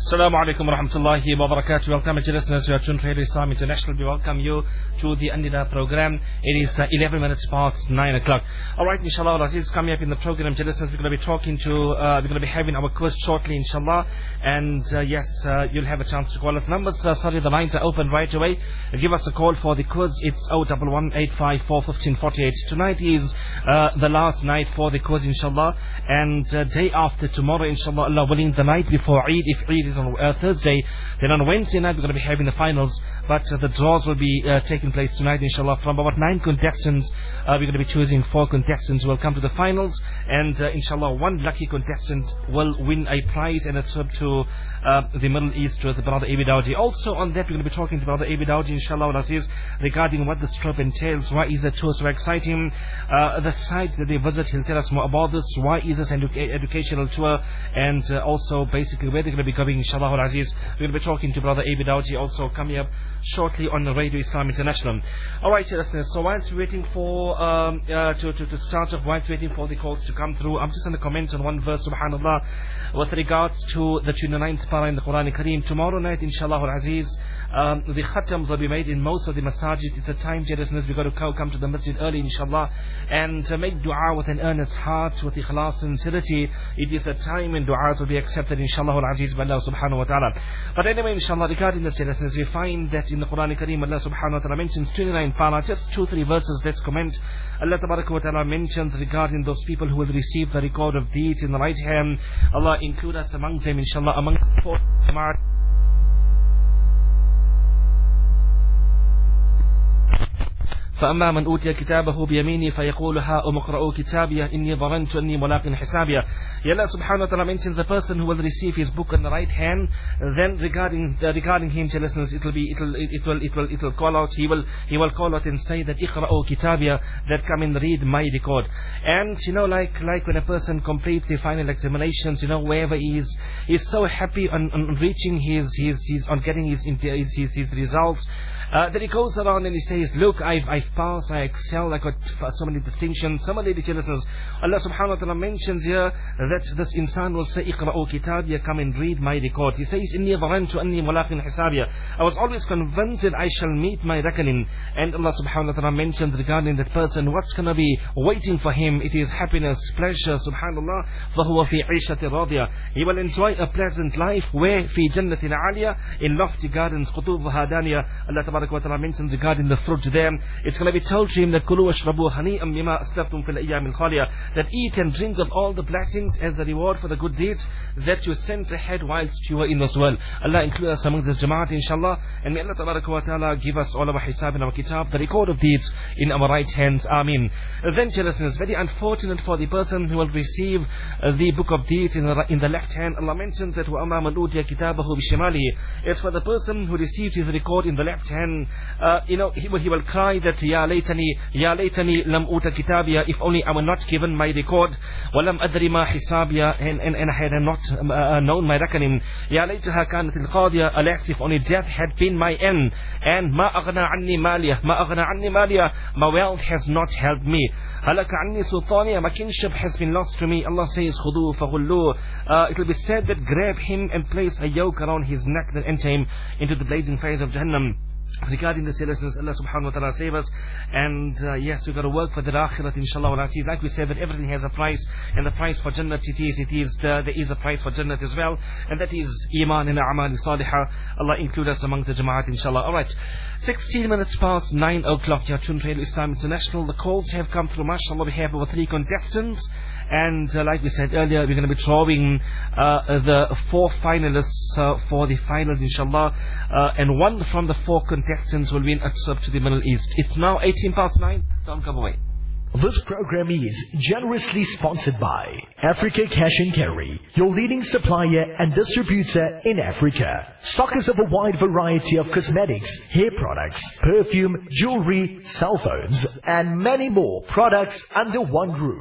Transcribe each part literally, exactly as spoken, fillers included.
Assalamu alaikum wa rahmatullahi wa barakatuh. Welcome to listeners. We are tuned to Radio Islam International. We welcome you to the Andida program. It is uh, eleven minutes past nine o'clock. Alright, inshallah, Aziz, coming up in the program, listeners, we're going to be talking to, uh, we're going to be having our quiz shortly, inshallah. And uh, yes, uh, you'll have a chance to call us. Numbers, uh, sorry, the lines are open right away. Give us a call for the quiz. It's zero one one eight five four one five four eight. Tonight is uh, the last night for the quiz, inshallah. And uh, day after tomorrow, inshallah, Allah willing, the night before Eid, if Eid is on uh, Thursday, then on Wednesday night we're going to be having the finals, but uh, the draws will be uh, taking place tonight, inshallah. From about nine contestants, uh, we're going to be choosing four contestants who will come to the finals, and uh, inshallah one lucky contestant will win a prize and a trip to uh, the Middle East with Brother Abi Dawji. Also on that, we're going to be talking to Brother Abi Dawji, inshallah, Aziz, regarding what this trip entails. Why is the tour so exciting? Uh, the sites that they visit, he'll tell us more about this. Why is this an edu educational tour? And uh, also basically where they're going to be going, inshallah Aziz. We'll be talking to Brother Abi Dawji also coming up shortly on the Radio Islam International. Alright, listeners, so whilst we're waiting for um, uh, to, to, to start off, whilst waiting for the calls to come through, I'm just going to comment on one verse, subhanallah, with regards to the twenty-ninth para in the Quran Kareem. Tomorrow night, inshallah Aziz, um, the khatams will be made in most of the masajid. It's a time, dear listeners, we've got to come to the masjid early, inshallah, and uh, make dua with an earnest heart, with ikhlas and sincerity. It is a time when du'as will be accepted, inshallah Aziz, by Allah subhanahu wa ta'ala. But anyway, inshallah, regarding this, listeners, we find that in the Quran Kareem, Allah subhanahu wa ta'ala mentions twenty-nine para, just two, three verses. Let's comment. Allah tabaraka wa ta'ala mentions regarding those people who will receive the record of deeds in the right hand. Allah include us among them, inshallah, amongst the four jama'at. فأما من أوتي كتابه بيمينه فيقول هاؤم اقرءوا كتابيه إني ظننت أني ملاق حسابيه. Allah subhanahu wa ta'ala mentions a person who will receive his book in the right hand. Then regarding uh, regarding him, to listeners, it will be it will it will it will it will call out. He will he will call out and say that اقرأوا كتابيه, that come and read my record. And you know, like like when a person completes the final examinations, you know, wherever he is, he's so happy on, on reaching his his his on getting his his his, his results. Uh, that he goes around and he says, look, I've, I've passed, I excel, I got so many distinctions. Some of the listeners, Allah subhanahu wa ta'ala mentions here that this insan will say, iqra'u kitabiyya, come and read my record. He says, inni dharantu anni mulaqin hisabiyya, I was always convinced that I shall meet my reckoning. And Allah subhanahu wa ta'ala mentions regarding that person, what's going to be waiting for him? It is happiness, pleasure, subhanallah. فَهُوَ فِي عِيشَةٍ رَاضِيَةٍ, he will enjoy a pleasant life. Where? فِي جَنَّةٍ عَالِيَةٍ, in lofty gardens, قُطُوفُهَا دَانِيَةٍ. Allah wa ta'ala mentions regarding the fruit there. It's going to be told to him that kulu washrabu hani'an bima aslaftum fil ayyam al-khaliya, that eat and drink of all the blessings as a reward for the good deeds that you sent ahead whilst you were in this world. Allah include us among this jama'at, inshallah, and may Allah wa ta'ala give us all our hisab in our kitab, the record of deeds in our right hands. Ameen. Then, listeners, very unfortunate for the person who will receive uh, the book of deeds in the, in the left hand. Allah mentions that wa amma man utiya kitabahu bishimalihi, it's for the person who received his record in the left hand. Uh, you know, he will, he will cry that Ya laytani, Ya laytani lam uta kitabia, if only I were not given my record, walam adri ma hisabia, and, and, and I had not uh, known my reckoning. Ya laytaha kanat al-qadiya, alas if only death had been my end. And ma aghna anni maliya, ma aghna anni maliya, my wealth has not helped me. Halaka anni sultaniya, my kingship has been lost to me. Allah says khudu faghullu, uh, it will be said that grab him and place a yoke around his neck, then enter him into the blazing fires of Jahannam. Regarding the seriousness, Allah subhanahu wa ta'ala save us. And uh, yes, we've got to work for the akhirat, inshallah. Like we said, that everything has a price, and the price for Jannat, it is, it is the, there is a price for Jannat as well, and that is Iman and A'mal Salihah. Allah include us amongst the Jama'at, inshallah. Alright, sixteen minutes past nine o'clock, you're tuned to Radio Islam International. The calls have come through, mashallah. We have over three contestants, and uh, like we said earlier, we're going to be drawing uh, the four finalists uh, for the finals, inshallah, uh, and one from the four contestants will win a trip to the Middle East. It's now eighteen past nine. Don't come away. This program is generously sponsored by Africa Cash and Carry, your leading supplier and distributor in Africa. Stockers of a wide variety of cosmetics, hair products, perfume, jewelry, cell phones, and many more products under one roof.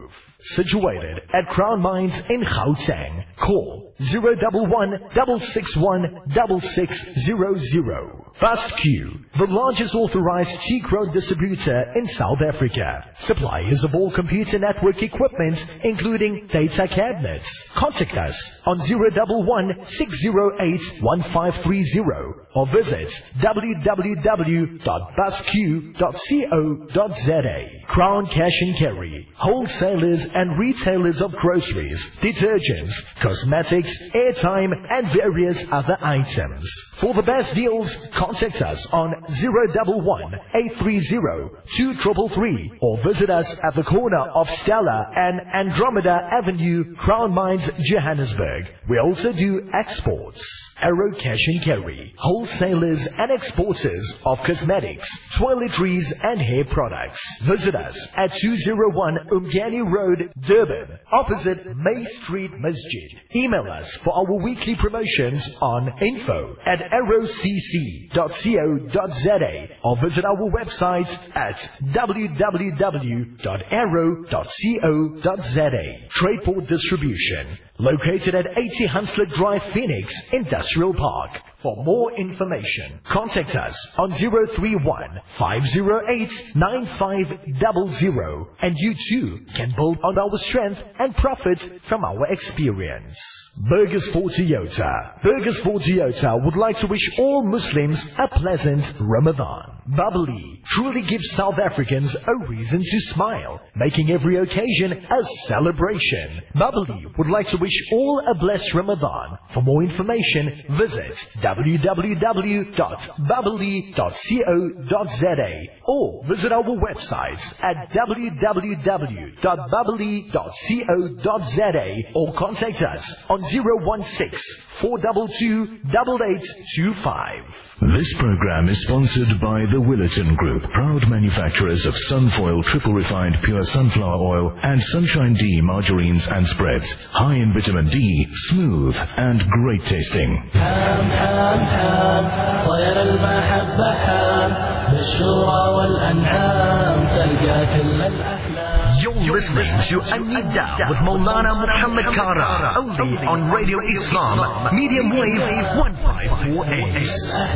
situated at Crown Mines in Gauteng. Call zero one one, six six one, six six zero zero. BusQ, the largest authorized T-Crowd distributor in South Africa. Suppliers of all computer network equipment, including data cabinets. Contact us on zero one one, six zero eight, one five three zero or visit w w w dot busq dot co dot z a. Crown Cash and Carry, wholesalers and retailers of groceries, detergents, cosmetics, airtime and various other items. For the best deals, contact us on zero one one, eight three zero, two three three three or visit us at the corner of Stella and Andromeda Avenue, Crown Mines, Johannesburg. We also do exports. Arrow Cash and Carry, wholesalers and exporters of cosmetics, toiletries and hair products. Visit us at two oh one Umgani Road, Durban, opposite May Street Masjid. Email us for our weekly promotions on info at arrowcc dot co dot z a or visit our website at w w w dot arrow dot co dot z a. Tradeport Distribution, located at eighty Hunslet Drive, Phoenix Industrial Park. For more information, contact us on zero three one, five zero eight, nine five zero zero and you too can build on our strength and profit from our experience. Burgers for Toyota. Burgers for Toyota would like to wish all Muslims a pleasant Ramadan. Bubbly truly gives South Africans a reason to smile, making every occasion a celebration. Bubbly would like to wish all a blessed Ramadan. For more information, visit w w w dot bubbly dot co dot z a or visit our websites at w w w dot bubbly dot co dot z a or contact us on zero one six, four two two, eight eight two five. This program is sponsored by the Willerton Group, proud manufacturers of Sunfoil triple refined pure sunflower oil and Sunshine D margarines and spreads. High in vitamin D, smooth and great tasting. حام حام حام طير المحبة حام بالشورى والأنعام تلقى كل الأحلام. You're listening to An-Nida with Maulana Muhammad Kara, only on Radio Islam, medium wave one five four eight.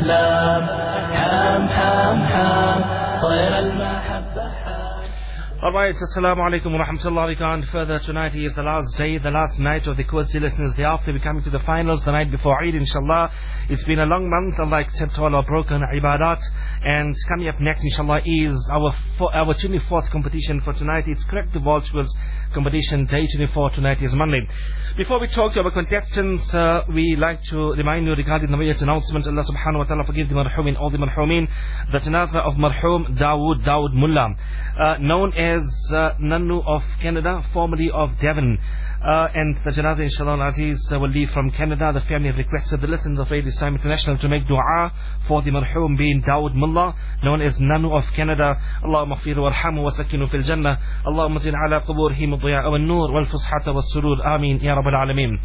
Alright, Assalamu alaikum wa rahmatullahi wa barakatuh. Further, tonight is the last day, the last night of the course, listeners. Thereafter, we're coming to the finals, the night before Eid, inshallah. It's been a long month, Allah accept all our broken ibadat. And coming up next, inshallah, is our our twenty-fourth competition for tonight. It's Corrective Vultures competition, day twenty-four, tonight is Monday. Before we talk to our contestants, uh, we like to remind you regarding the immediate announcement. Allah subhanahu wa ta'ala forgive the marhumin, all the marhumin. The janaza of marhum Dawood, Dawood Mullah, uh, known as As uh, Nannu of Canada, formerly of Devon, uh, and the janaza inshallah Aziz uh, will leave from Canada. The family have requested the listeners of Radio Islam International to make dua for the marhum being Dawood Mullah, known as Nannu of Canada. Allahumma maghfir warhamu wa sakinu fil jannah. Allahumma zin ala quburihim ad-diya wal nur wal fushata was surur. Ameen ya rabbal alameen.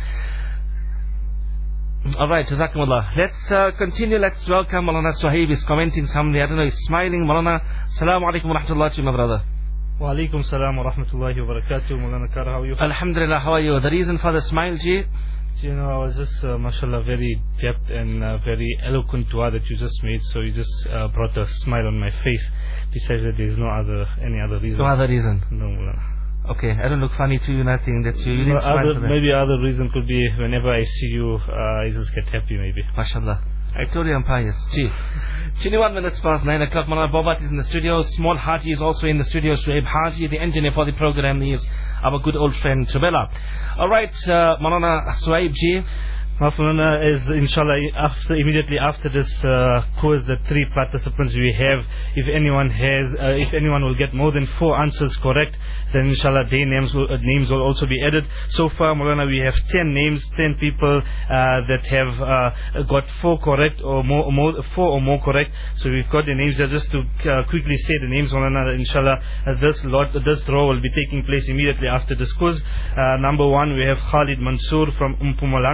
Alright, Jazakumullah. Let's uh, continue. Let's welcome Maulana Suhaib. He's commenting something. I don't know, he's smiling. Maulana, Assalamu alaikum wa rahmatullahi to you, my brother. Wa alaikum salam wa rahmatullahi wa barakatuh. Maulana Kara, how are you? Alhamdulillah, how are you? The reason for the smile, Ji? You know, I was just, uh, mashallah, very depth and uh, very eloquent dua that you just made, so you just uh, brought a smile on my face. Besides that, there is no other, any other reason. No other reason? No, Maulana. Okay, I don't look funny to you, nothing. That's you. You didn't smile other, for that. Maybe other reason could be whenever I see you, uh, I just get happy, maybe. MashaAllah. I told you I'm pious. Gee. twenty-one minutes past nine o'clock. Maulana Bobat is in the studio. Small Haji is also in the studio. Shuaib Haji, the engineer for the program, is our good old friend Tubela. Alright, uh, Maulana Shuaib Ji. Maulana, is inshallah after immediately after this uh, quiz, the three participants we have, if anyone has, uh, if anyone will get more than four answers correct, then inshallah their names will, uh, names will also be added. So far, Maulana, we have ten names, ten people uh, that have uh, got four correct or more, more, four or more correct. So we've got the names there. Just to uh, quickly say the names, Maulana, inshallah, uh, this lot, uh, this draw will be taking place immediately after this quiz. Uh, number one, we have Khalid Mansoor from Mpumalanga.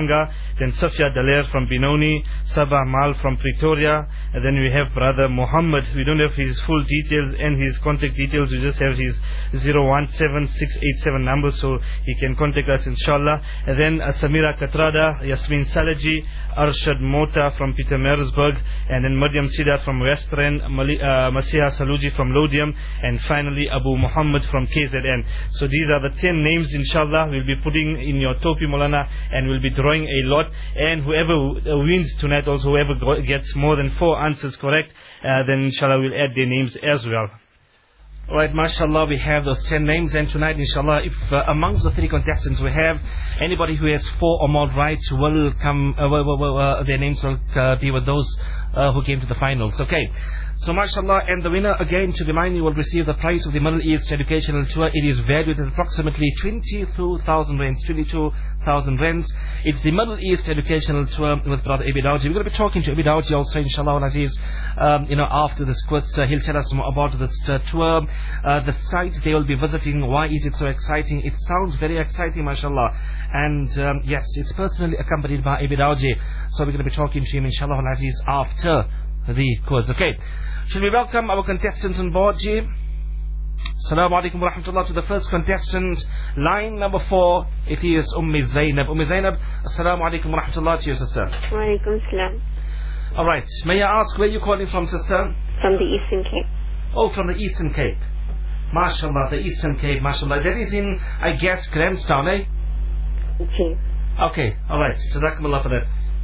then Safia Daler from Benoni, Sabah Mal from Pretoria, and then we have brother Muhammad. We don't have his full details and his contact details, we just have his zero one seven six eight seven number, so he can contact us inshallah. And then uh, Samira Katrada, Yasmin Salaji, Arshad Mota from Pietermaritzburg, and then Maryam Sida from Western, Mali, uh, Masiha Saluji from Lodium, and finally Abu Muhammad from K Z N. So these are the ten names inshallah we'll be putting in your Topi Molana, and we'll be drawing a lot, and whoever wins tonight, also whoever gets more than four answers correct, uh, then inshallah we'll add their names as well. Alright, mashallah, we have those ten names, and tonight inshallah, if uh, amongst the three contestants we have anybody who has four or more right, will come, uh, will, will, uh, their names will uh, be with those uh, who came to the finals. Okay, so mashallah, and the winner again, to remind you, will receive the prize of the Middle East Educational Tour. It is valued at approximately twenty-two thousand rands, twenty-two thousand rands. It's the Middle East Educational Tour with Brother Abi Dawji. We're going to be talking to Abi Dawji also inshallah al Aziz, um, you know, after this quiz. Uh, he'll tell us more about this uh, tour, uh, the site they will be visiting, why is it so exciting. It sounds very exciting, mashallah, and um, yes, it's personally accompanied by Abi Dawji, so we're going to be talking to him inshallah al Aziz after the quiz. Okay, should we welcome our contestants on board, Ji? Assalamu alaikum wa rahmatullah to the first contestant, line number four. It is Ummi Zainab. Ummi Zainab, assalamu alaikum wa rahmatullah to your sister. Wa alaikum salam. Alright, may I ask where you're calling from, sister? From the Eastern Cape. Oh, from the Eastern Cape. Mashallah, the Eastern Cape, mashallah. That is in, I guess, Grahamstown, eh? Okay. Okay, alright. Jazakumullah for that.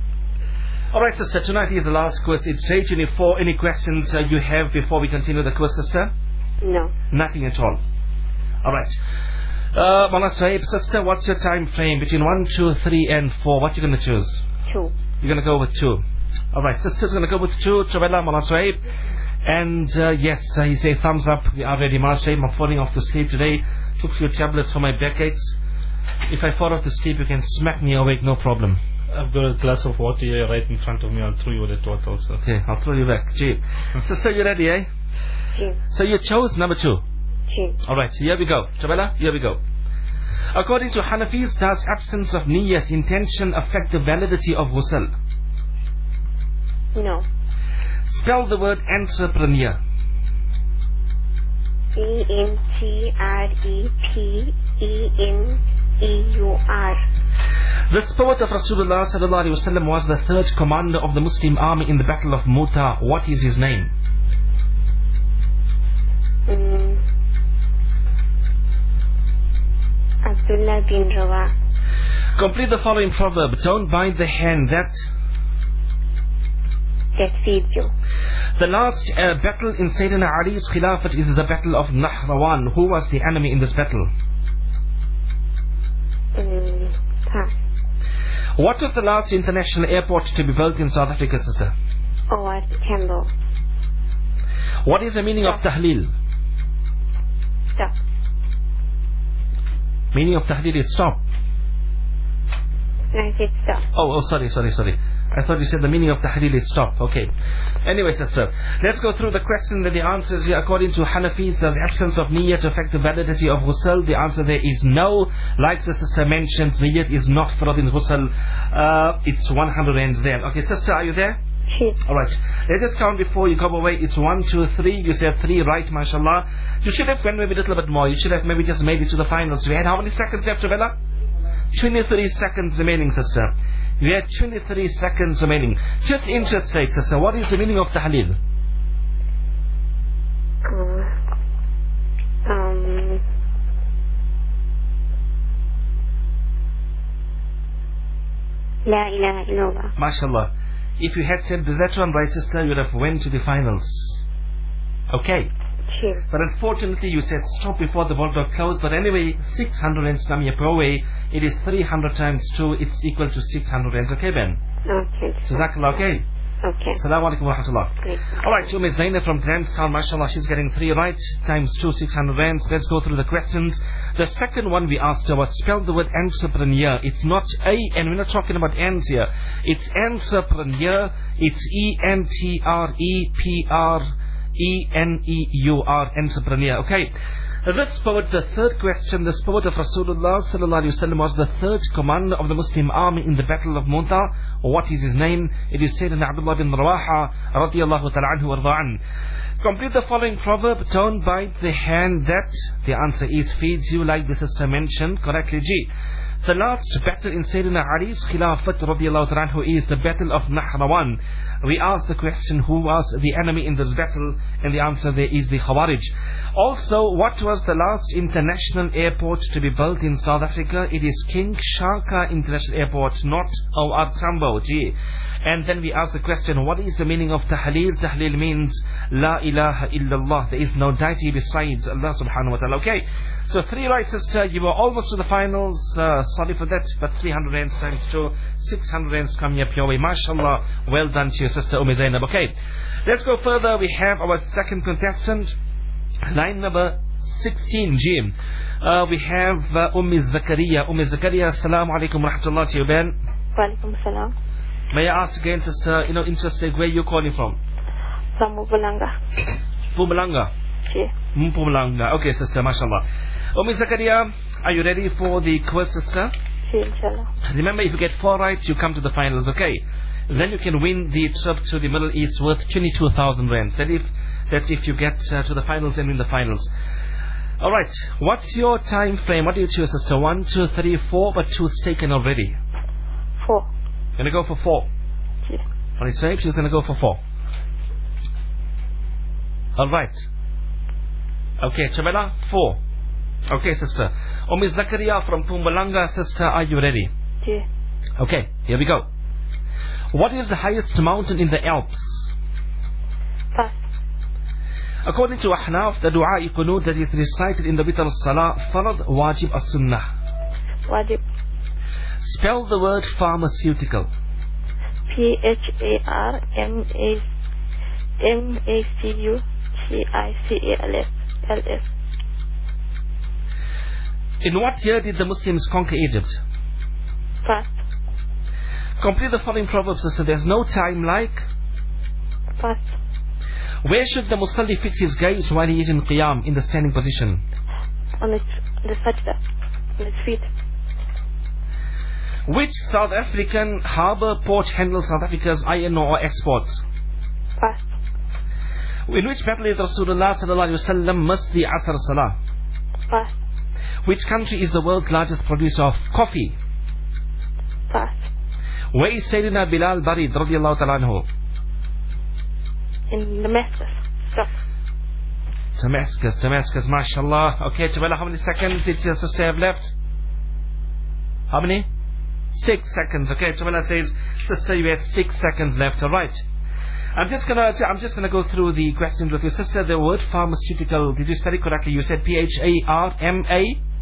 Alright, sister, tonight is the last quiz. It's day twenty-four. Any questions uh, you have before we continue the quiz, sister? No. Nothing at all. Alright. Uh, Mawlana Sahib, sister, what's your time frame? Between one, two, three, and four. What are you going to choose? Two. You're going to go with two. Alright, sister's going to go with two. Trawella, Mawlana Sahib. And uh, yes, uh, he say thumbs up. We are ready, Mawlana Sahib. I'm falling off to sleep today. Took a few tablets for my backaches. If I fall off to sleep, you can smack me awake, no problem. I've got a glass of water here right in front of me. I'll throw you with the water also. Okay, I'll throw you back. Gee. Sister, you ready, eh? Two. So you chose number two. Two. Alright, so here we go. Trawella, here we go. According to Hanafis, does absence of niyyat, intention, affect the validity of ghusl? No. Spell the word entrepreneur. E N T R E P E N E U R. This poet of Rasulullah sallallahu alaihi wasallam was the third commander of the Muslim army in the Battle of Muta. What is his name? Mm. Abdullah bin Rawah. Complete the following proverb. Don't bind the hand that... That feeds you. The last uh, battle in Sayyidina Ali's Khilafat is the battle of Nahrawan. Who was the enemy in this battle? Mm. Pass. What was the last international airport to be built in South Africa, sister? Oh, at Tambo. What is the meaning of tahleel? Stop. Meaning of tahleel is stop. I said stop. Oh, oh, sorry, sorry, sorry. I thought you said the meaning of tahleel is stop. Okay. Anyway, sister, let's go through the question and the answers here. According to Hanafis, does absence of niyyat affect the validity of ghusl? The answer there is no. Like the sister mentioned, niyyat is not farad in ghusl. Uh, it's one hundred rands there. Okay, sister, are you there? Sure. Alright, let's just count before you come away. It's one, two, three. You said three, right, mashallah. You should have went maybe a little bit more. You should have maybe just made it to the finals. We had how many seconds left, Trawella? twenty-three seconds remaining, sister. We had twenty-three seconds remaining. Just interest sake, sister, what is the meaning of tahleel? Uh, um... La ilaha illallah. MashaAllah. If you had said that one right, sister, you would have went to the finals. Okay. Sure. But unfortunately, you said stop before the ball got closed. But anyway, six hundred rands Namia Pro way. It is three hundred times two. It's equal to six hundred rands. Okay, Ben? Okay. Jazakallah, okay? Okay. Assalamu alaikum wa rahmatullah. Great. Alright, Ummi Zainab from Grahamstown, mashallah, she's getting three right, times two, six hundred rands. Let's go through the questions. The second one we asked her was, spell the word entrepreneur. It's not A, and we're not talking about ends here. It's entrepreneur. It's E N T R E P R E N E U R, entrepreneur. Okay. This poet, the third question, this poet of Rasulullah sallallahu alaihi wasallam was the third commander of the Muslim army in the Battle of Mu'tah. What is his name? It is said in Abdullah bin Rawaha radiyallahu ta'ala anhu warḍa'an. Complete the following proverb. Don't bite the hand that, the answer is, feeds you, like the sister mentioned correctly. G. The last battle in Sayyidina Ali's Khilafat radiyallahu ta'ala anhu is the Battle of Nahrawan. We asked the question, who was the enemy in this battle? And the answer there is the Khawarij. Also, what was the last international airport to be built in South Africa? It is King Shaka International Airport, not O R Tambo. G. And then we ask the question, what is the meaning of Tahleel? Tahleel means La ilaha illallah. There is no deity besides Allah subhanahu wa ta'ala. Okay, so three right, sister. You were almost to the finals. Uh, sorry for that, but three hundred rands times two, six hundred rands coming up your way. MashaAllah. Well done to your sister Umm Zainab. Okay, let's go further. We have our second contestant, line number sixteen. G. Uh, we have uh, Umm Zakaria. Umm Zakaria, assalamu alaikum wa rahmatullah to you, Ben. Wa alaikum salam. May I ask again, sister, you know, interested, where you calling from? From Mpumalanga. Mpumalanga? Yeah. Mpumalanga. Okay, sister, mashallah. Umm Zakaria, are you ready for the quiz, sister? Yeah, inshallah. Remember, if you get four right, you come to the finals, okay? Then you can win the trip to the Middle East worth twenty-two thousand rands. That if, that's if you get uh, to the finals and win the finals. Alright, what's your time frame? What do you choose, sister? One, two, three, four, but two's taken already. Four. Gonna go for four. Yeah. On his tape, she's gonna go for four. Alright. Okay, Chabela, four. Okay, sister. Umm Zakaria from Mpumalanga, sister, are you ready? Yeah. Okay, here we go. What is the highest mountain in the Alps? Pass. According to Ahnaf, the dua qunut that is recited in the Witr Salah, Farad, Wajib, As-Sunnah. Wajib. Spell the word pharmaceutical. P H A R M A M A C U C I C A L S L S. In what year did the Muslims conquer Egypt? Pass. Complete the following proverbs, sister. There's no time like. Pass. Where should the Musalli fix his gaze while he is in Qiyam, in the standing position? On its, the sajda. On its feet. Which South African harbour port handles South Africa's iron ore exports? Pass. In which battle did Rasulullah sallallahu alaihi wasallam miss the Asr Salah? Pass. Which country is the world's largest producer of coffee? Pass. Where is Sayyidina Bilal buried radiyallahu ta'ala anhu? In Damascus. Stop. Damascus, Damascus, mashallah. Okay, Tabela, how many seconds did your sister have left? How many? Six seconds. Okay, Tabela says, sister, you have six seconds left. Alright. I'm just gonna I'm just gonna go through the questions with you. Sister, the word pharmaceutical, did you spell it correctly? You said P H A R M A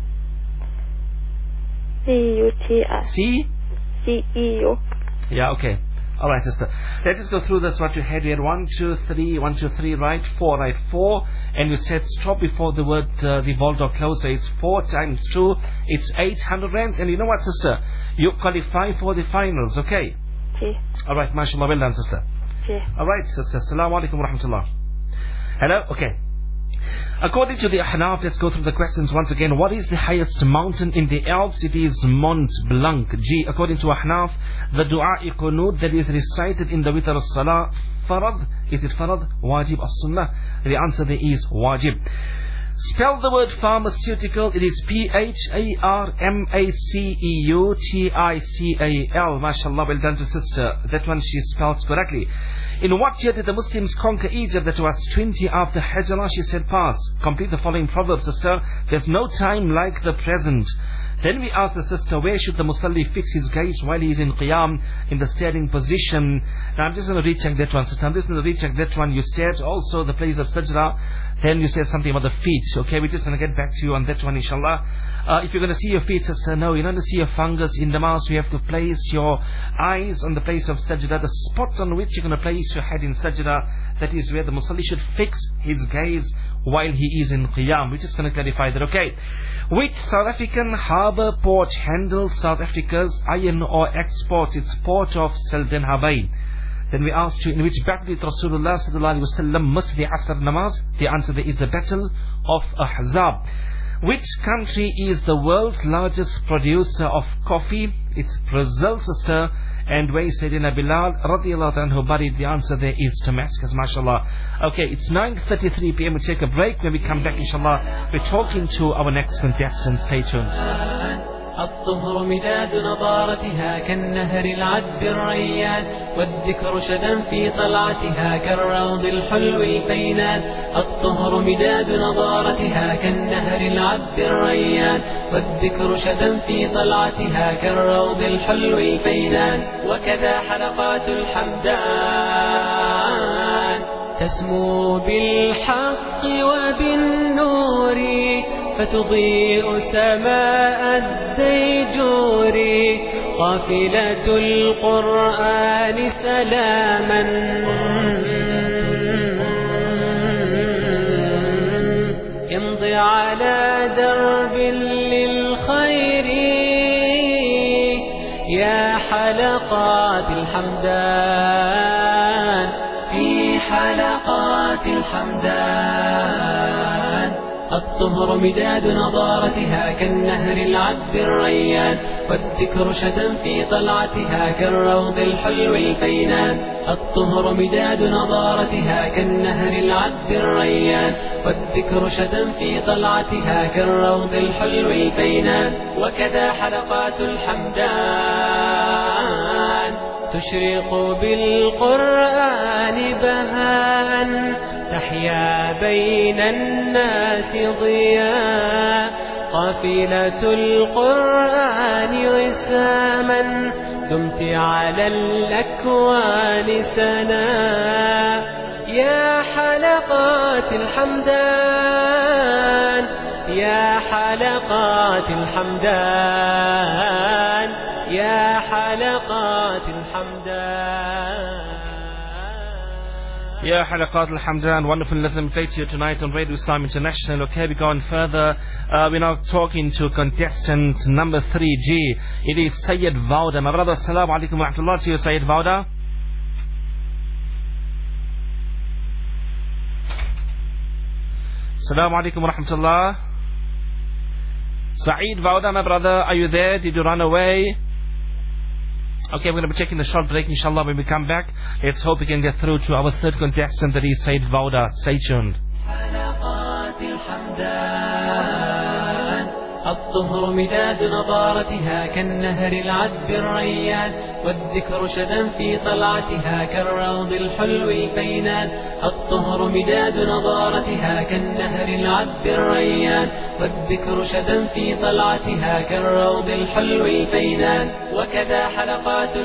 C U T I C C E U. Yeah, okay. Alright, sister. Let's just go through this, what you had here. One, two, three, one, two, three, right, four, right, four. And you said stop before the word uh, the Waldorf closer. It's four times two. It's eight hundred rands. And you know what, sister? You qualify for the finals, okay? Okay. Alright, mashallah, well done, sister. Okay. Alright, sister. Assalamu alaikum wa rahmatullah. Hello? Okay. According to the Ahnaf, let's go through the questions once again. What is the highest mountain in the Alps? It is Mont Blanc. G. According to Ahnaf, the dua qunut that is recited in the Witr Salah, Farad. Is it Farad? Wajib, As-Sunnah? The answer there is Wajib. Spell the word pharmaceutical. It is P H A R M A C E U T I C A L. MashaAllah, well done to sister. That one she spells correctly. In what year did the Muslims conquer Egypt? That was twenty after Hijrah. She said pass. Complete the following proverb, sister. There's no time like the present. Then we ask the sister, where should the Musalli fix his gaze while he is in Qiyam, in the standing position? Now I'm just going to recheck that one, sister. I'm just going to recheck that one. You said also the place of Sajda. Then you said something about the feet. Okay, we're just going to get back to you on that one, inshallah. Uh, if you're going to see your feet, sister, no, you're not going to see your fungus in the mouth. You have to place your eyes on the place of Sajda. The spot on which you're going to place your head in Sajda, that is where the Musalli should fix his gaze while he is in Qiyam. We're just going to clarify that, okay? Which South African harbour port handles South Africa's iron ore exports? It's port of Seldenhabai. Then we asked you, in which battle did Rasulullah sallallahu alaihi wasallam miss the Asr namaz? The answer there is the battle of Ahzab. Which country is the world's largest producer of coffee? It's Brazil, sister. And where is Sayyidina Bilal radiallahu anhu buried? The answer there is Damascus, mashallah. Okay, it's nine thirty-three p m We take a break. When we come back, inshallah, we're talking to our next contestant. Stay tuned. الطهر مداد نضارتها كالنهر العذب الريان والذكر شدا في طلعتها كالروض الحلو البينان الطهر مداد نضارتها كالنهر العذب الريان والذكر شدا في طلعتها كالروض الحلو البينان وكذا حلقات الحمدان تسمو بالحق وبالنور فتضيء سماء الديجور قافلة القرآن سلاما امضي على درب للخير يا حلقات الحمدان في حلقات الحمدان الطهر مداد نضارتها كالنهر العذب الريان والذكر شدا في طلعتها كالروض الحلو البينان الطهر مداد نضارتها كالنهر العذب الريان والذكر شدا في طلعتها كالروض الحلو البينان وكذا حلقات الحمدان تشرق بالقرآن بهاء تحيا بين الناس ضياء قافلة القرآن وساما دمت على الأكوان سنا يا حلقات الحمدان يا حلقات الحمدان يا حلقات الحمدان Yeah, Halaqat al-Hamdan, wonderful lesson played to you tonight on Radio Islam International. Okay, we go on further. Uh, we're now talking to contestant number three G. It is Sayyid Vauda. My brother, assalamu alaikum wa rahmatullah to you, Sayyid Vauda. Assalamu alaikum wa rahmatullah. Saeed Vauda, my brother, are you there? Did you run away? Okay, we're going to be taking a short break, inshallah. When we come back, let's hope we can get through to our third contestant, that is Sayyid Vauda. Stay tuned. الطهر مداد نضارتها كالنهر العذب الريان والذكر شدا في طلعتها كالروض الحلو البينان الطهر مداد نضارتها كالنهر العذب الريان والذكر شدا في طلعتها كالروض الحلو البينان وكذا حلقات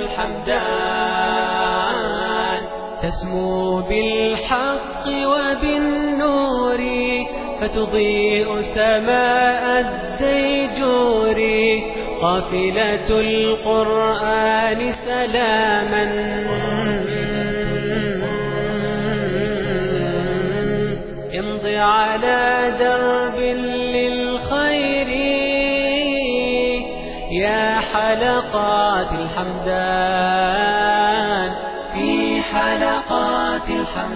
الحمدان تسمو بالحق وبالنور فتضيء سماء الديجور قافلة القرآن سلاما امضي على درب للخير يا حلقات الحمدان في حلقات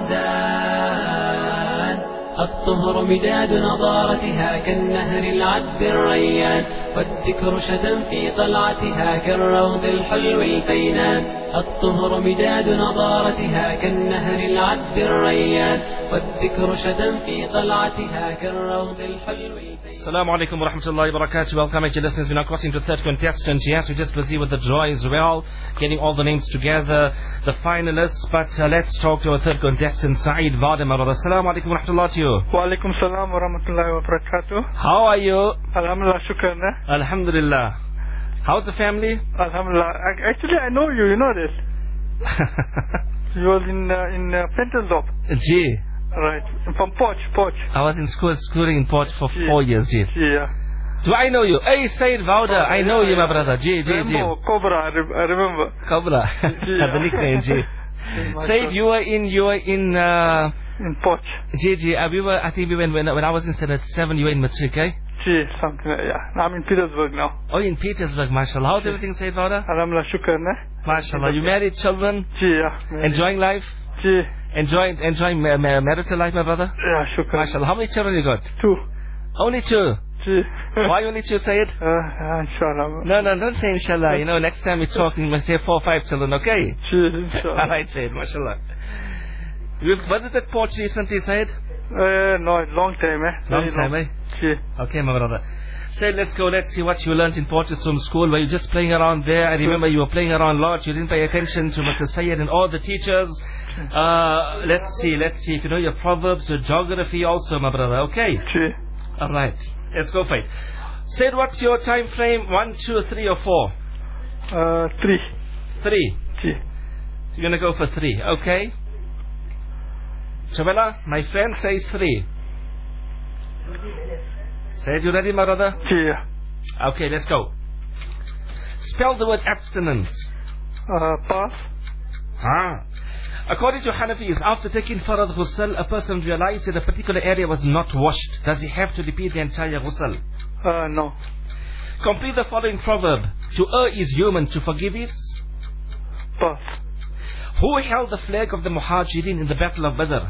الحمدان الطهر مداد نضارتها كالنهر العذب الريان والذكر شدا في طلعتها كالروض الحلو البينان الطهر مداد نضارتها كالنهر العذب الريان والذكر شدا في طلعتها كالروض الحلو البينان. Assalamu alaikum wa rahmatullahi wa barakatuh. Welcome to listeners. We're now crossing to the third contestant. Yes, we're just busy with the draw as well, getting all the names together, the finalists. But uh, let's talk to our third contestant, Saeed Vauda. Assalamu alaikum wa rahmatullahi to you. Wa alaikum salam wa rahmatullahi wa barakatuh. How are you? Alhamdulillah, shukran. Alhamdulillah. How's the family? Alhamdulillah. Actually, I know you. You know this. You was in uh, in uh, Pentelsdorp. Gee. Right. From Poch, Poch. I was in school, schooling in Poch for yeah. four years, Gee. Yeah. Do I know you? Hey, Sayyid Vauda, oh, I know yeah, you, my brother. Gee, Gee, Gee. Cobra, I, re I remember. Cobra. The nickname, Gee. Said you were in, you were in, uh, in Poch. Gee, Gee, uh, we were, I think we went, when, when I was in Standard seven, you were in Matric, eh? Gee, something like, yeah. I'm in Petersburg now. Oh, in Petersburg, mashallah. How's everything, Sayyid Vauda? Alhamdulillah, shukran, eh? MashaAllah. You married, children? Ji, yeah. Enjoying life? Ji. Enjoying enjoying ma- ma- marital life, my brother? Yeah, shukran. MashaAllah. How many children you got? Two. Only two. Ji. Why only two, Sayyid? Uh, uh, inshallah. No, no, don't say inshallah. You know, next time we talk, you must say four or five children, okay? Ji, inshallah. Alright, Sayyid, MashaAllah. You've visited Port recently, Sayyid? Uh, no, long time, eh? Long Very time, eh? Ji. Okay, my brother. Sayyid, let's go, let's see what you learned in Portuguese from school. Were you just playing around there? I remember you were playing around a lot. You didn't pay attention to Mister Sayyid and all the teachers. Uh, let's see, let's see if you know your proverbs, your geography also, my brother, okay? Ji. Alright, let's go for it. Said, what's your time frame? One, two, three, or four? Uh, three. Three. Ji. So you're gonna go for three, okay? Chabela, my friend says three. Said, you ready, my brother? Ji, yeah. Okay, let's go. Spell the word abstinence. Uh, pass. Ah. According to Hanafis, after taking farad ghusl, a person realized that a particular area was not washed. Does he have to repeat the entire ghusl? Uh, no. Complete the following proverb. To err is human, to forgive is? Pass. Who held the flag of the Muhajirin in the Battle of Badr?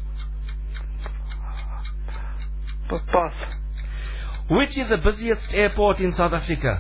Pa- pass. Which is the busiest airport in South Africa?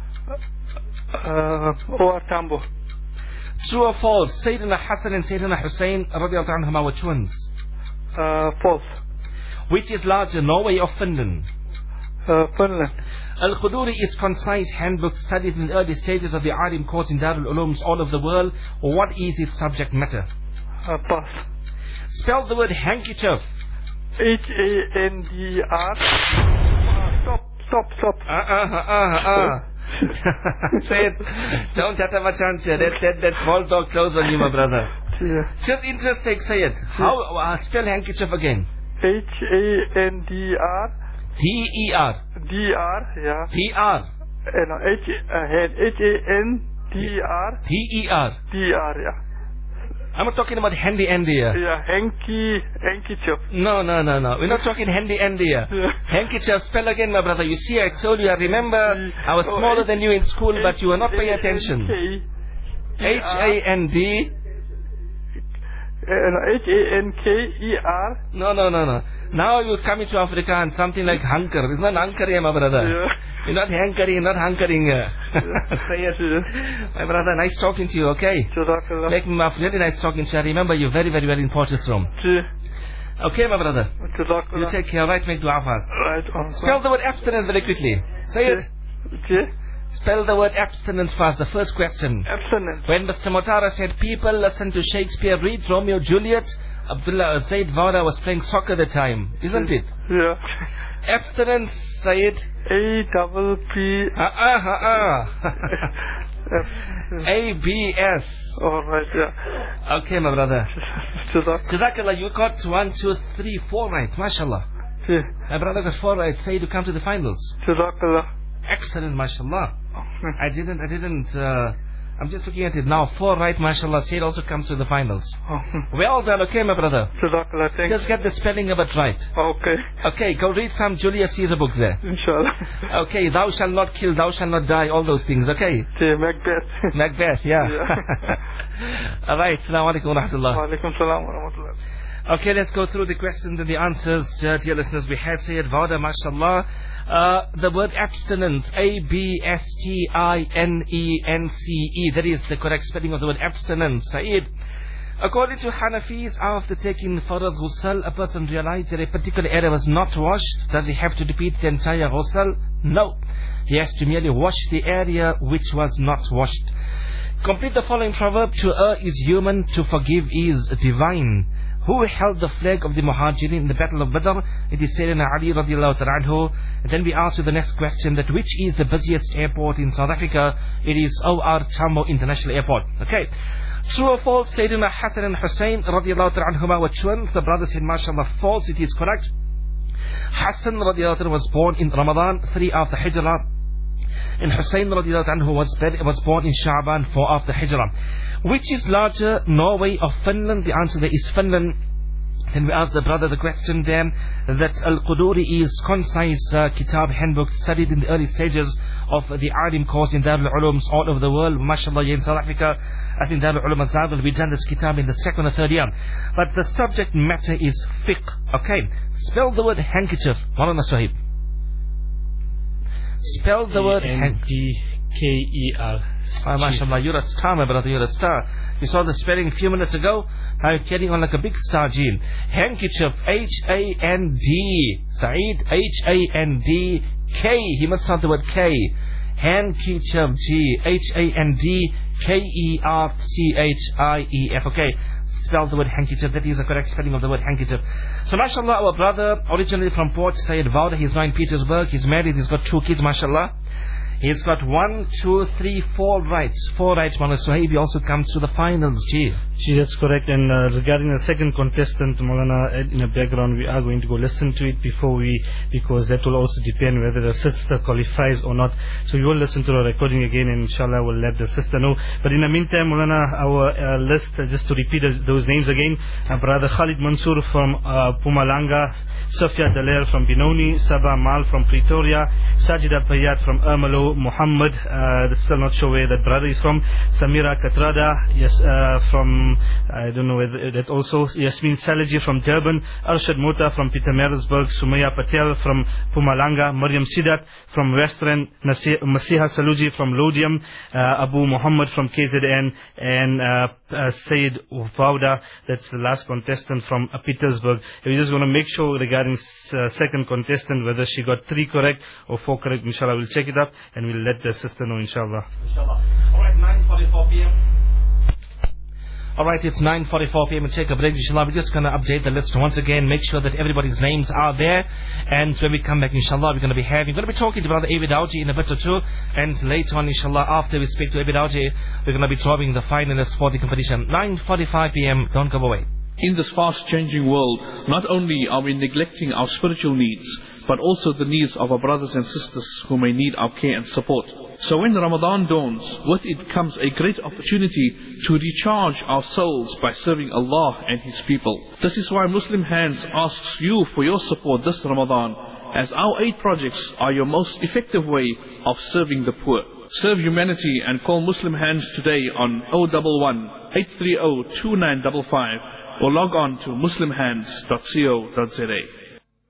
Uh, or Tambo. True or false? Sayyidina Hassan and Sayyidina Hussein radiallahu anhuma were twins. Uh, false. Which is larger, Norway or Finland? Uh, Finland. Al-Quduri is concise handbook studied in the early stages of the Alim course in Darul Ulums all over the world. What is its subject matter? Uh, pass. Spell the word handkerchief. H A N D R. Uh, stop, stop, stop. Uh uh uh uh uh. Say it. Don't have a chance here. That, that, that small dog close on you, my brother. Yeah. Just interesting, say it. How, uh, spell handkerchief again. H A N D R. T E R. D R, yeah. T R. Uh, no, H, uh, H A N D R. T E R. D R, yeah. I'm not talking about handy Andy here. Yeah, hanky, handkerchief. No, no, no, no. We're not talking handy Andy here. Yeah. Handkerchief, spell again, my brother. You see, I told you, I remember I was Oh, smaller H- than you in school, but you were not paying attention. H A N D. Uh, no, H A N K E R. No, no, no, no. Now you come into Africa and something like hunker. It's not hunker here, my brother. Yeah. You're not hankering, not hunkering. Uh. Say it. My brother, nice talking to you, okay? Jazakallah. Make me laugh. Really nice talking to you. I remember you very, very well in Portuguese room. Ji. Okay, my brother. You Jazakallah. take care, right? Make dua for us. Right on. Spell the word abstinence very quickly. Say it. Ji. Spell the word abstinence fast. The first question. Abstinence. When Mister Motara said, people listen to Shakespeare, read Romeo Juliet, Abdullah Zaid Vara was playing soccer at the time. Isn't it? Yeah. Abstinence, Said. A double P. Ah, ah, ah, F. A B S. Alright, yeah. Okay, my brother. Jazakallah. Jazakallah, you got one, two, three, four right. MashaAllah. Ji. My brother got four right. Say to come to the finals. Jazakallah. Excellent, MashaAllah. I didn't, I didn't, uh, I'm just looking at it now. Four right, MashaAllah. Said also comes to the finals. Well done, okay, my brother. Jazakallah, thanks. Just get the spelling of it right. Okay. Okay, go read some Julius Caesar books there. Inshallah. Okay, thou shalt not kill, thou shalt not die, all those things, okay? Ji, Macbeth. Macbeth, yeah. Yeah. Alright, Assalamu alaikum wa rahmatullah. Wa alaikum salam wa rahmatullah. Okay, let's go through the questions and the answers. Uh, dear listeners, we had said Vada, mashallah. Uh, the word abstinence, A B S T I N E N C E. That is the correct spelling of the word abstinence. Saeed. According to Hanafis, after taking farad ghusl, a person realized that a particular area was not washed. Does he have to repeat the entire ghusl? No. He has to merely wash the area which was not washed. Complete the following proverb. To err is human, to forgive is divine. Who held the flag of the Muhajirin in the Battle of Badr? It is Sayyidina Ali radiallahu ta'ala anhu. And then we ask you the next question, that which is the busiest airport in South Africa? It is O R Tambo International Airport. Okay. True or false? Sayyidina Hassan and Hussein radiallahu ta'ala anhuma were twins. The brother said, mashallah, false. It is correct. Hassan radiallahu ta'ala was born in Ramadan, three after Hijrah. And Hussein radiallahu anhu was, was born in Sha'ban, four after Hijrah. Which is larger, Norway or Finland? The answer there is Finland. Then we asked the brother the question there that Al-Quduri is concise uh, kitab handbook studied in the early stages of the Alim course in Darul Ulums all over the world. MashaAllah, in South Africa, I think Darul Ulum Azad will be done this kitab in the second or third year. But the subject matter is fiqh. Okay, spell the word handkerchief. Maulana Sahib. Spell the word handkerchief. K E R. Oh, MashaAllah, you're a star, my brother, you're a star. You saw the spelling a few minutes ago. Now you're getting on like a big star gene. Handkerchief, H A N D. Saeed, H A N D K. He must start the word K. Handkerchief, G. H A N D K E R C H I E F. Okay, spell the word handkerchief. That is the correct spelling of the word handkerchief. So MashaAllah, our brother, originally from Port Said Vauda, he's now in Petersburg. He's married, he's got two kids, MashaAllah. He's got one, two, three, four rights. Four rights, Maulana Suhaib. He also comes to the finals, Gee. Gee, that's correct. And uh, regarding the second contestant, Maulana, in the background, we are going to go listen to it before we, because that will also depend whether the sister qualifies or not. So we will listen to the recording again, and inshallah we'll let the sister know. But in the meantime, Maulana, our uh, list, uh, just to repeat uh, those names again, uh, Brother Khalid Mansour from uh, Pumalanga, Sofia Daler from Benoni, Sabah Mal from Pretoria, Sajida Payat from Ermelo, Muhammad, uh, still not sure where that brother is from, Samira Katrada, yes, uh, from, I don't know whether that also, Yasmin Salaji from Durban, Arshad Mota from Pietermaritzburg, Sumaya Patel from Pumalanga, Maryam Sidat from Western, Masiha Saluji from Lodium, uh, Abu Muhammad from K Z N, and uh, uh, Sayyid Ufauda, that's the last contestant from uh, Petersburg. We're just going to make sure regarding uh, second contestant whether she got three correct or four correct. Inshallah, we'll check it up and we'll let the sister know, inshallah. Inshallah. Alright, nine forty-four p m Alright, it's nine forty-four p m and take a break, inshallah. We're just going to update the list once again, make sure that everybody's names are there. And when we come back, inshallah, we're going to be having, we're going to be talking to Brother Abid Auji in a bit or two. And later on, inshallah, after we speak to Abid Auji, we're going to be drawing the finalists for the competition. nine forty-five p m, don't go away. In this fast-changing world, not only are we neglecting our spiritual needs, but also the needs of our brothers and sisters who may need our care and support. So when Ramadan dawns, with it comes a great opportunity to recharge our souls by serving Allah and His people. This is why Muslim Hands asks you for your support this Ramadan, as our aid projects are your most effective way of serving the poor. Serve humanity and call Muslim Hands today on zero one one, eight three zero, two nine five five or log on to muslim hands dot co dot z a.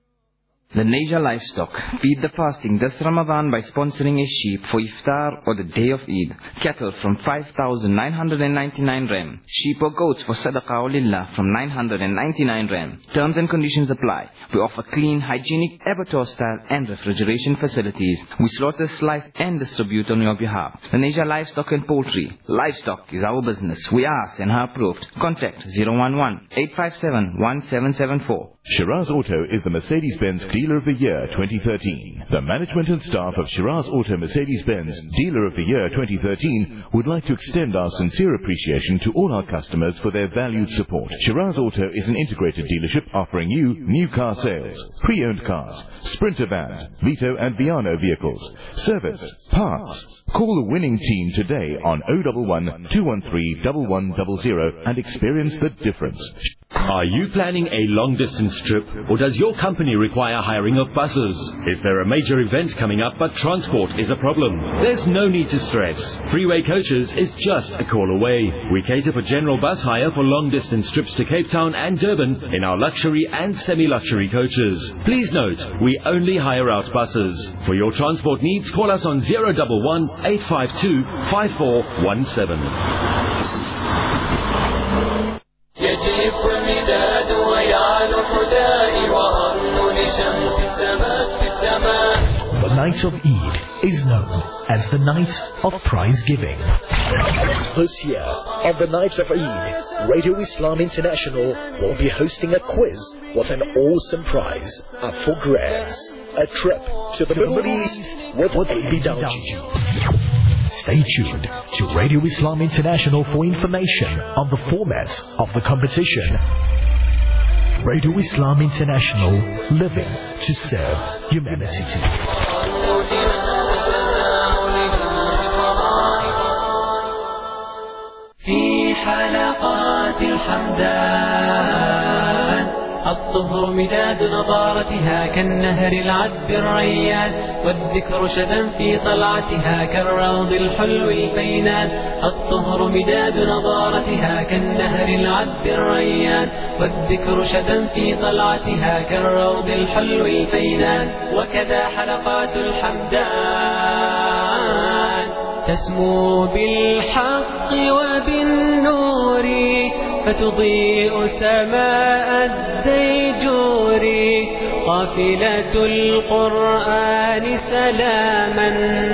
The Naja Livestock feed the fasting this Ramadan by sponsoring a sheep for iftar or the day of Eid. Cattle from five thousand nine hundred ninety-nine rand. Sheep or goats for sadaqah or lillah from nine hundred ninety-nine rand. Terms and conditions apply. We offer clean, hygienic, abattoir style and refrigeration facilities. We slaughter, slice and distribute on your behalf. The Naja Livestock and Poultry. Livestock is our business. We are Senha approved. Contact zero one one, eight five seven, one seven seven four. Shiraz Auto is the Mercedes-Benz Dealer of the Year twenty thirteen. The management and staff of Shiraz Auto Mercedes-Benz Dealer of the Year twenty thirteen would like to extend our sincere appreciation to all our customers for their valued support. Shiraz Auto is an integrated dealership offering you new car sales, pre-owned cars, Sprinter vans, Vito and Viano vehicles, service, parts. Call the winning team today on zero one one, two one three, one one zero zero and experience the difference. Are you planning a long-distance trip, or does your company require hiring of buses? Is there a major event coming up but transport is a problem? There's no need to stress. Freeway Coaches is just a call away. We cater for general bus hire for long-distance trips to Cape Town and Durban in our luxury and semi-luxury coaches. Please note, we only hire out buses. For your transport needs, call us on zero one one, eight five two, five four one seven. يجف المداد ويعلو حدائي وأرنو لشمس السماء في السماء. The night of Eid is known as the night of prize giving. This year, on the night of Eid, Radio Islam International will be hosting a quiz with an awesome prize up for grabs. A trip to the Middle East with Abid Auji. Stay tuned to Radio Islam International for information on the format of the competition. Radio Islam International, living to serve humanity. في حلقات الحمدان الطهر مداد نضارتها كالنهر العذب الريان والذكر شدا في طلعتها كالروض الحلو الفينان الطهر مداد نضارتها كالنهر العذب الريان والذكر شدا في طلعتها كالروض الحلو الفينان وكذا حلقات الحمدان تسمو بالحق وبالنور فتضيء سماء الديجور قافلة القرآن سلاما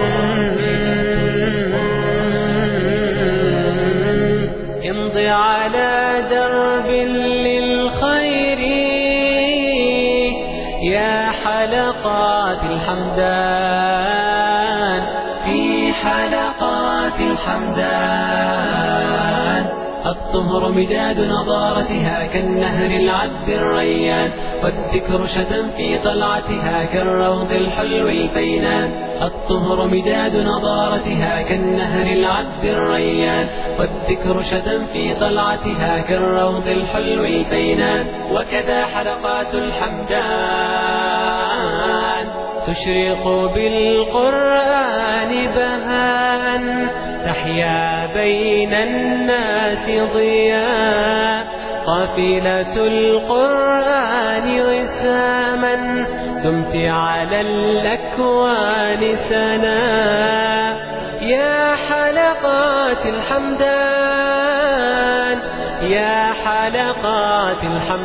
امضي على درب للخير يا حلقات الحمدان في حلقات الحمدان الطهر مداد نضارتها كالنهر العذب الريان والذكر شدا في طلعتها كالروض الحلو الفينان الطهر مداد نضارتها كالنهر العذب الريان والذكر شدا في طلعتها كالروض الحلو الفينان وكذا حلقات الحمدان تشرق بالقرآن بهاء تحيا بين الناس ضياء قافلة القرآن وساما دمت على الأكوان سنا يا حلقات الحمدان يا حلقات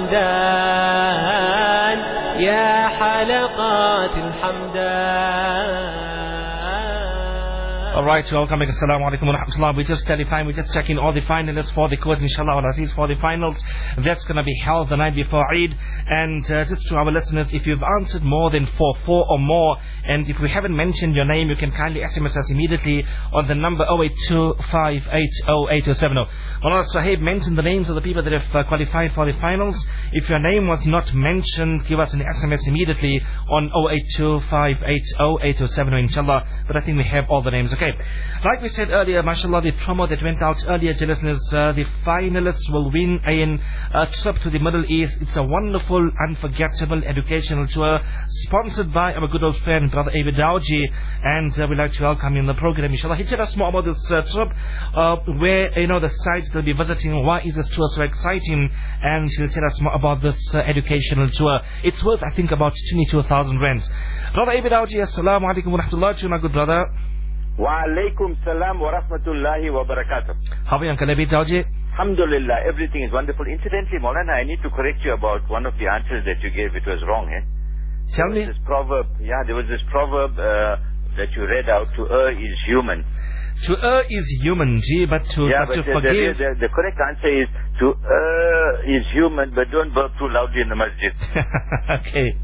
الحمدان يا حلقات الحمدان. Alright, welcome back. Assalamu alaikum wa rahmatullah. We're just clarifying, we're just checking all the finalists for the course, inshallah al-aziz, for the finals. That's going to be held the night before Eid. And uh, just to our listeners, if you've answered more than four, four or more, and if we haven't mentioned your name, you can kindly S M S us immediately on the number zero eight two five eight zero eight zero seven zero. Mullah Sahib mentioned the names of the people that have uh, qualified for the finals. If your name was not mentioned, give us an S M S immediately on zero eight two five eight zero eight zero seven zero, inshallah. But I think we have all the names. Okay. Like we said earlier, mashallah, the promo that went out earlier, listeners, uh, the finalists will win a, a trip to the Middle East. It's a wonderful, unforgettable educational tour sponsored by our good old friend, Brother Abid Dawji, and uh, we'd like to welcome you in the program, inshallah. He tell us more about this uh, trip, uh, where, you know, the sites they'll be visiting, why is this tour so exciting, and he'll tell us more about this uh, educational tour. It's worth, I think, about twenty-two thousand rands. Brother Abid Dawji, assalamu alaikum wa rahmatullah, to my good brother. Wa alaikum salam wa rahmatullahi wa barakatuh. How are you, Uncle Abid Dawji? Alhamdulillah, everything is wonderful. Incidentally, Maulana, I need to correct you about one of the answers that you gave. It was wrong, eh? Tell me. This proverb, yeah, there was this proverb uh, that you read out, to err is human. To err is human, G, but to, yeah, but but to the, forgive... The, the, the correct answer is, to err is human, but don't burp too loudly in the masjid. Okay.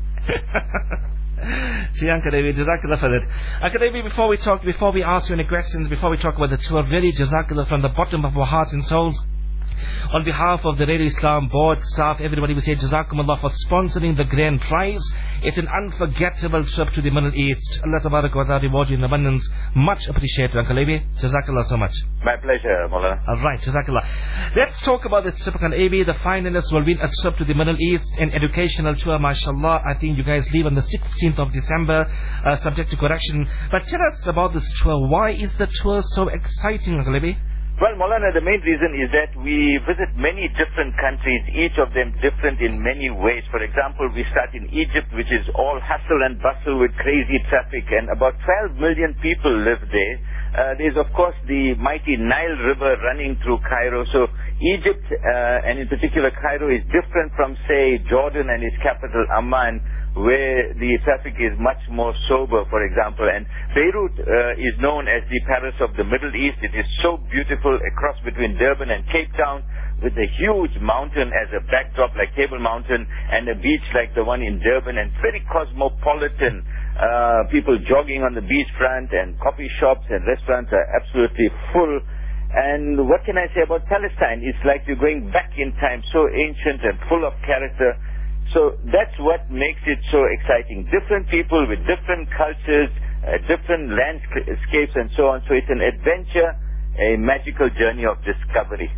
Uncle David, Jazakallah for that. Uncle David, before we talk, before we ask you any questions, before we talk about the tour, very Jazakallah from the bottom of our hearts and souls. On behalf of the Radio Islam board, staff, everybody, we say Jazakumullah for sponsoring the grand prize. It's an unforgettable trip to the Middle East. Allah Tabarak wa Ta'ala reward you in abundance. Much appreciated, Uncle Abi. Jazakallah so much. My pleasure, Mullah. Alright, Jazakallah. Let's talk about this trip, Uncle Abi. The finalists will win a trip to the Middle East, an educational tour, mashallah. I think you guys leave on the sixteenth of December, uh, subject to correction. But tell us about this tour. Why is the tour so exciting, Uncle Abi? Well, Maulana, the main reason is that we visit many different countries, each of them different in many ways. For example, we start in Egypt, which is all hustle and bustle with crazy traffic, and about twelve million people live there. Uh, there's, of course, the mighty Nile River running through Cairo. So Egypt, uh, and in particular Cairo, is different from, say, Jordan and its capital, Amman, where the traffic is much more sober, for example. And Beirut uh, is known as the Paris of the Middle East. It is so beautiful, a cross between Durban and Cape Town, with a huge mountain as a backdrop like Table Mountain, and a beach like the one in Durban, and very cosmopolitan. Uh, people jogging on the beachfront, and coffee shops and restaurants are absolutely full. And what can I say about Palestine? It's like you're going back in time, so ancient and full of character. So that's what makes it so exciting. Different people with different cultures, uh, different landscapes and so on. So it's an adventure, a magical journey of discovery.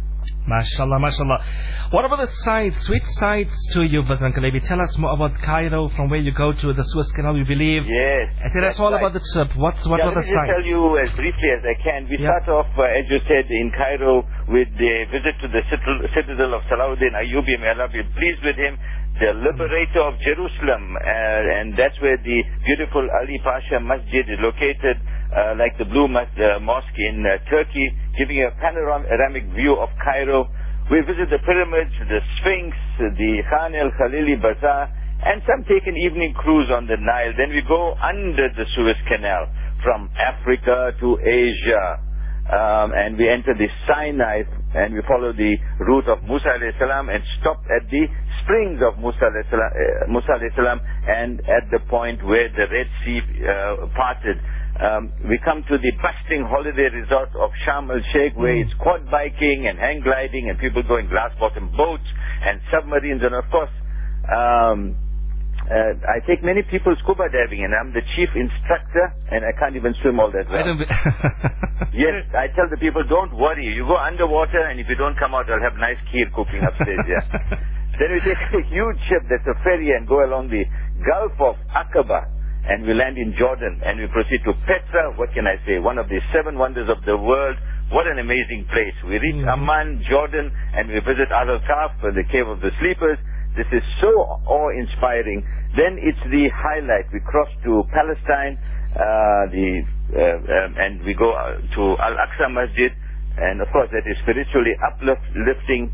MashaAllah, MashaAllah. What about the sites? Which sites do you visit, Uncle Abi? Tell us more about Cairo, from where you go to the Suez Canal, we believe. Yes. And tell us all right. about the trip. What's, what yeah, are the let me just sites? tell you as briefly as I can. We yeah. start off, uh, as you said, in Cairo with the visit to the citadel of Salahuddin Ayyubi. May Allah be pleased with him, the liberator of Jerusalem. Uh, and that's where the beautiful Ali Pasha Masjid is located, uh, like the Blue Mas uh, Mosque in uh, Turkey, giving a panoramic view of Cairo. We visit the pyramids, the Sphinx, the Khan el-Khalili Bazaar, and some take an evening cruise on the Nile. Then we go under the Suez Canal from Africa to Asia. Um, and we enter the Sinai, and we follow the route of Musa alayhi salam and stop at the springs of Musa alayhi salam, uh, Musa alayhi salam, and at the point where the Red Sea uh, parted. Um, we come to the bustling holiday resort of Sharm el-Sheikh, where it's quad biking and hang gliding and people go in glass-bottom boats and submarines. And of course, um, uh, I take many people scuba diving, and I'm the chief instructor, and I can't even swim all that well. I don't be Yes, I tell the people, don't worry. You go underwater, and if you don't come out, I'll have nice kheer cooking upstairs. Yeah. Then we take a huge ship that's a ferry and go along the Gulf of Aqaba, and we land in Jordan, and we proceed to Petra. What can I say? One of the seven wonders of the world. What an amazing place. We reach mm-hmm. Amman, Jordan, and we visit Al-Kaf, the cave of the sleepers. This is so awe-inspiring. Then it's the highlight. We cross to Palestine, uh, the uh, um, and we go uh, to Al-Aqsa Masjid, and of course that is spiritually uplifting.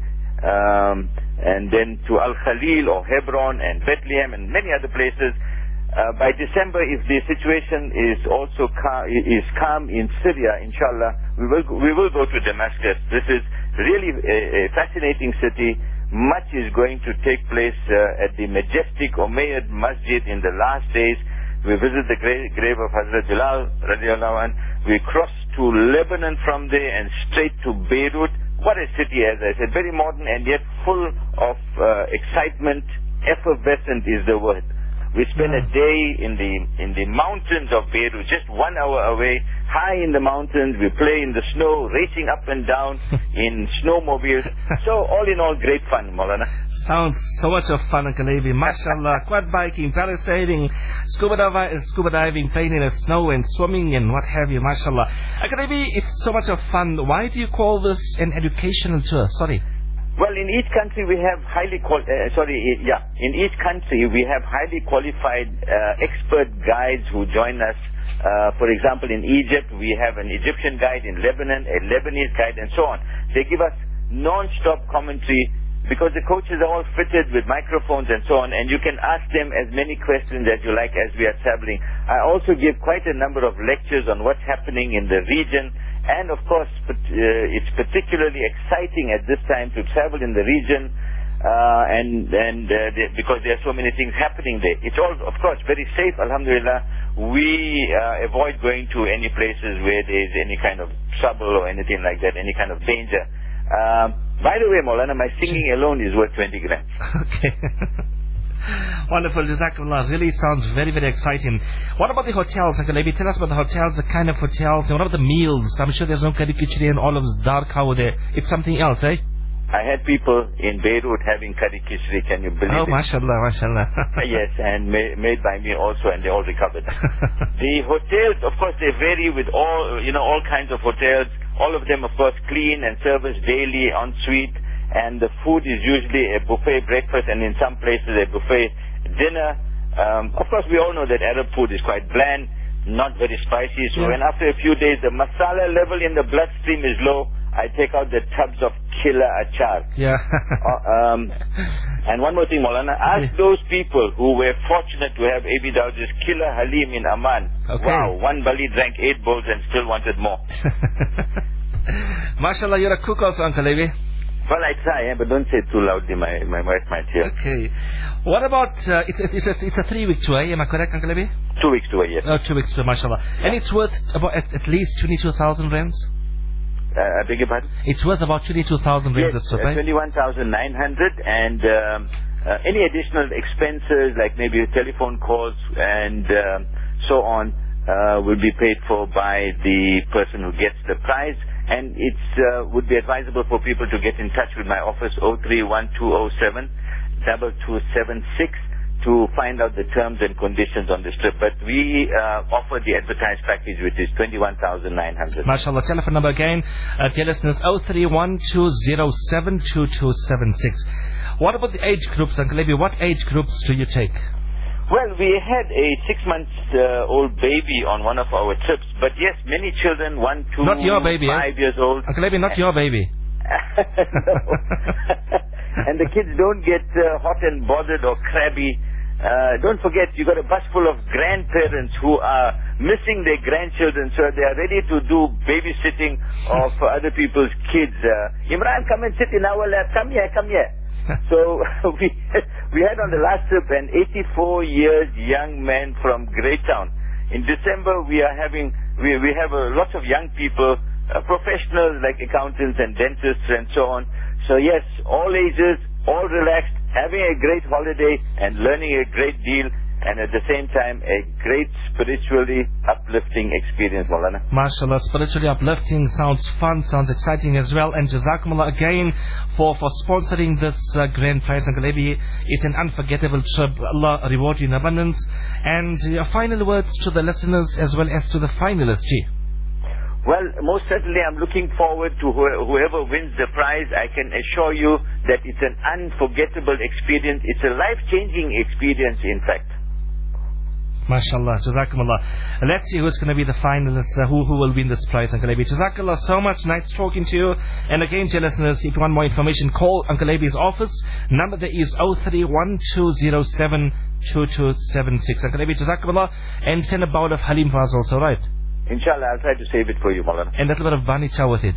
Um, and then to Al-Khalil or Hebron and Bethlehem and many other places. Uh, by December, if the situation is also cal is calm in Syria, inshallah, we will we will go to Damascus. This is really a, a fascinating city. Much is going to take place uh, at the majestic Umayyad Masjid in the last days. We visit the gra grave of Hazrat Bilal radiallahu anh. We cross to Lebanon from there and straight to Beirut. What a city, as I said, very modern and yet full of uh, excitement. Effervescent is the word. We spend a day in the in the mountains of Beirut, just one hour away, high in the mountains. We play in the snow, racing up and down in snowmobiles. So all in all, great fun, Maulana. Sounds so much of fun, Uncle Abi. MashaAllah, quad biking, parasailing, scuba, divi scuba diving, playing in the snow and swimming and what have you, MashaAllah. Uncle Abi, it's so much of fun. Why do you call this an educational tour? Sorry. Well, in each country we have highly qual uh, sorry, yeah, in each country we have highly qualified uh, expert guides who join us. Uh, for example, in Egypt we have an Egyptian guide, in Lebanon a Lebanese guide, and so on. They give us non-stop commentary because the coaches are all fitted with microphones and so on, and you can ask them as many questions as you like as we are traveling. I also give quite a number of lectures on what's happening in the region. And of course, uh, it's particularly exciting at this time to travel in the region, uh, and and uh, because there are so many things happening there. It's all, of course, very safe. Alhamdulillah, we uh, avoid going to any places where there is any kind of trouble or anything like that, any kind of danger. Um, by the way, Maulana, my singing alone is worth twenty grams. Okay. Wonderful, Jazakallah. Really sounds very, very exciting. What about the hotels, Uncle Abi? Tell us about the hotels, the kind of hotels, and what about the meals? I'm sure there's no curry khichdi and all of this dar cow there. It's something else, eh? I had people in Beirut having curry khichdi, can you believe oh, it? Oh, mashallah, mashallah. Yes, and ma made by me also, and they all recovered. The hotels, of course, they vary with all, you know, all kinds of hotels. All of them, of course, clean and service daily, en suite. And the food is usually a buffet breakfast, and in some places a buffet dinner. Um, of course, we all know that Arab food is quite bland, not very spicy. So yeah. when after a few days the masala level in the bloodstream is low, I take out the tubs of killer achar. Yeah. uh, um, and one more thing, Maulana, ask those people who were fortunate to have Abi Dawood's killer halim in Amman. Okay. Wow, one Bali drank eight bowls and still wanted more. Mashallah, you're a cook also, Uncle Abi. Well, I try, eh, but don't say it too loudly. My my wife might hear. Okay. What about uh, it's it's a it's a three week tour? Am I correct, Uncle Abi? Two weeks tour, yes. Oh, two weeks tour, mashallah. Yeah. And it's worth about at, at least twenty two thousand rands. Uh, I beg your pardon? It's worth about twenty two thousand rands. Yes, uh, right? twenty one thousand nine hundred, and um, uh, any additional expenses like maybe telephone calls and uh, so on uh, will be paid for by the person who gets the prize. and it uh, would be advisable for people to get in touch with my office oh three one two oh seven two two seven six to find out the terms and conditions on this trip. But we uh, offer the advertised package, which is twenty-one thousand nine hundred. MashaAllah. Telephone number again, uh, dear listeners, oh three one two oh seven two two seven six. What about the age groups, Uncle Abi? What age groups do you take? Well, we had a six-month-old uh, baby on one of our trips, but yes, many children, one, two, not your baby, five eh? years old. Uncle Abi, not your baby. And the kids don't get uh, hot and bothered or crabby. Uh, don't forget, you got a bus full of grandparents who are missing their grandchildren, so they are ready to do babysitting of uh, other people's kids. Uh, Imran, come and sit in our lap. Come here, come here. So we we had on the last trip an eighty-four years young man from Greytown. In December we are having we we have uh, lots of young people, uh, professionals like accountants and dentists and so on. So yes, all ages, all relaxed, having a great holiday and learning a great deal, and at the same time a great spiritually uplifting experience, Maulana. MashaAllah, spiritually uplifting, sounds fun, sounds exciting as well. And Jazakumullah again for, for sponsoring this uh, grand prize, Uncle Abi. It's an unforgettable trip. Allah reward you in abundance. And your final words to the listeners as well as to the finalists, Ji. Well, most certainly I'm looking forward to wh whoever wins the prize. I can assure you that it's an unforgettable experience. It's a life-changing experience, in fact. MashaAllah, Jazakumullah. Let's see who's going to be the finalists, uh, who, who will win this prize, Uncle Abi. Jazakallah so much, nice talking to you. And again, dear listeners, if you want more information, call Uncle Abi's office. Number there is oh three one two oh seven two two seven six. Uncle Abi, Jazakumullah. And send a bowl of Halim Faz also, right? Inshallah, I'll try to save it for you, Maulana. And a little bit of Bani Chow with it.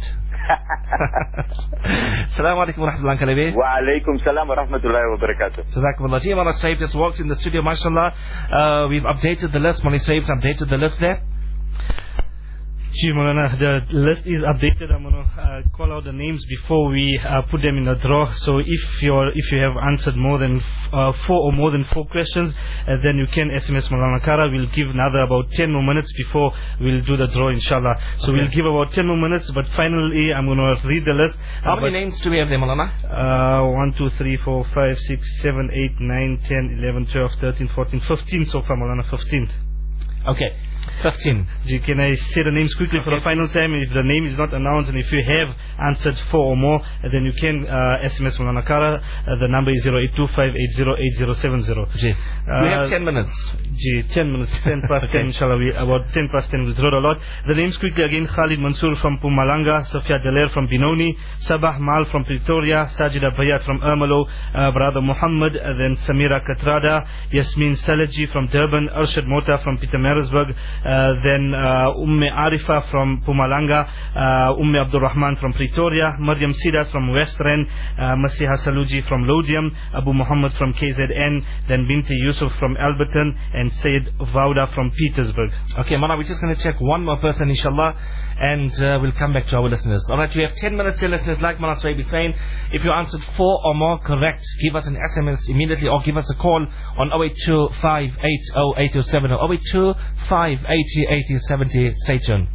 Assalamu alaikum wa rahmatullahi, Uncle Abi. Wa alaikum salam wa rahmatullahi wa barakatuh. Jazakumullah. Ji, Mawlana Saib just walked in the studio, mashallah. Uh, we've updated the list. Mawlana Saib's updated the list there. Gee, Maulana, the list is updated. I'm going to uh, call out the names before we uh, put them in the draw. So if you're if you have answered more than uh, four or more than four questions, uh, then you can S M S Maulana Kara. We'll give another about ten more minutes before we'll do the draw, inshallah. So okay. We'll give about ten more minutes, but finally I'm going to read the list. How uh, many names do we have there, Maulana? Uh, one, two, three, four, five, six, seven, eight, nine, ten, eleven, twelve, thirteen, fourteen, fifteen so far, Maulana, fifteen. Okay. fifteen. Can I say the names quickly okay. for the final time? If the name is not announced and if you have answered four or more, then you can uh, S M S Maulana Kara. Uh, the number is zero eight two five eight zero eight zero seven zero. Gee. Uh, we have ten minutes. Gee, ten minutes, ten past okay. ten, inshallah. We, about ten past ten, we'll draw a lot. The names quickly again: Khalid Mansour from Pumalanga, Sofia Daler from Binoni, Sabah Mal from Pretoria, Sajida Bayat from Ermelo, uh, Brother Muhammad, uh, then Samira Katrada, Yasmin Salaji from Durban, Arshad Mota from Pietermaritzburg, Uh, then uh, Umme Arifa from Pumalanga, uh, Umme Abdul Rahman from Pretoria, Maryam Sida from West Rand, uh, Masiha Saluji from Lodium, Abu Muhammad from K Z N, then Binti Yusuf from Alberton, and Sayyid Vauda from Petersburg. Okay, Mana, we're just going to check one more person, inshallah, and uh, we'll come back to our listeners. Alright, we have ten minutes here, listeners. Like Mana Saib is saying, if you answered four or more correct, give us an S M S immediately or give us a call on oh eight two five eight oh eight oh seven oh, oh eight two five eight oh eight oh seven oh. Stay tuned.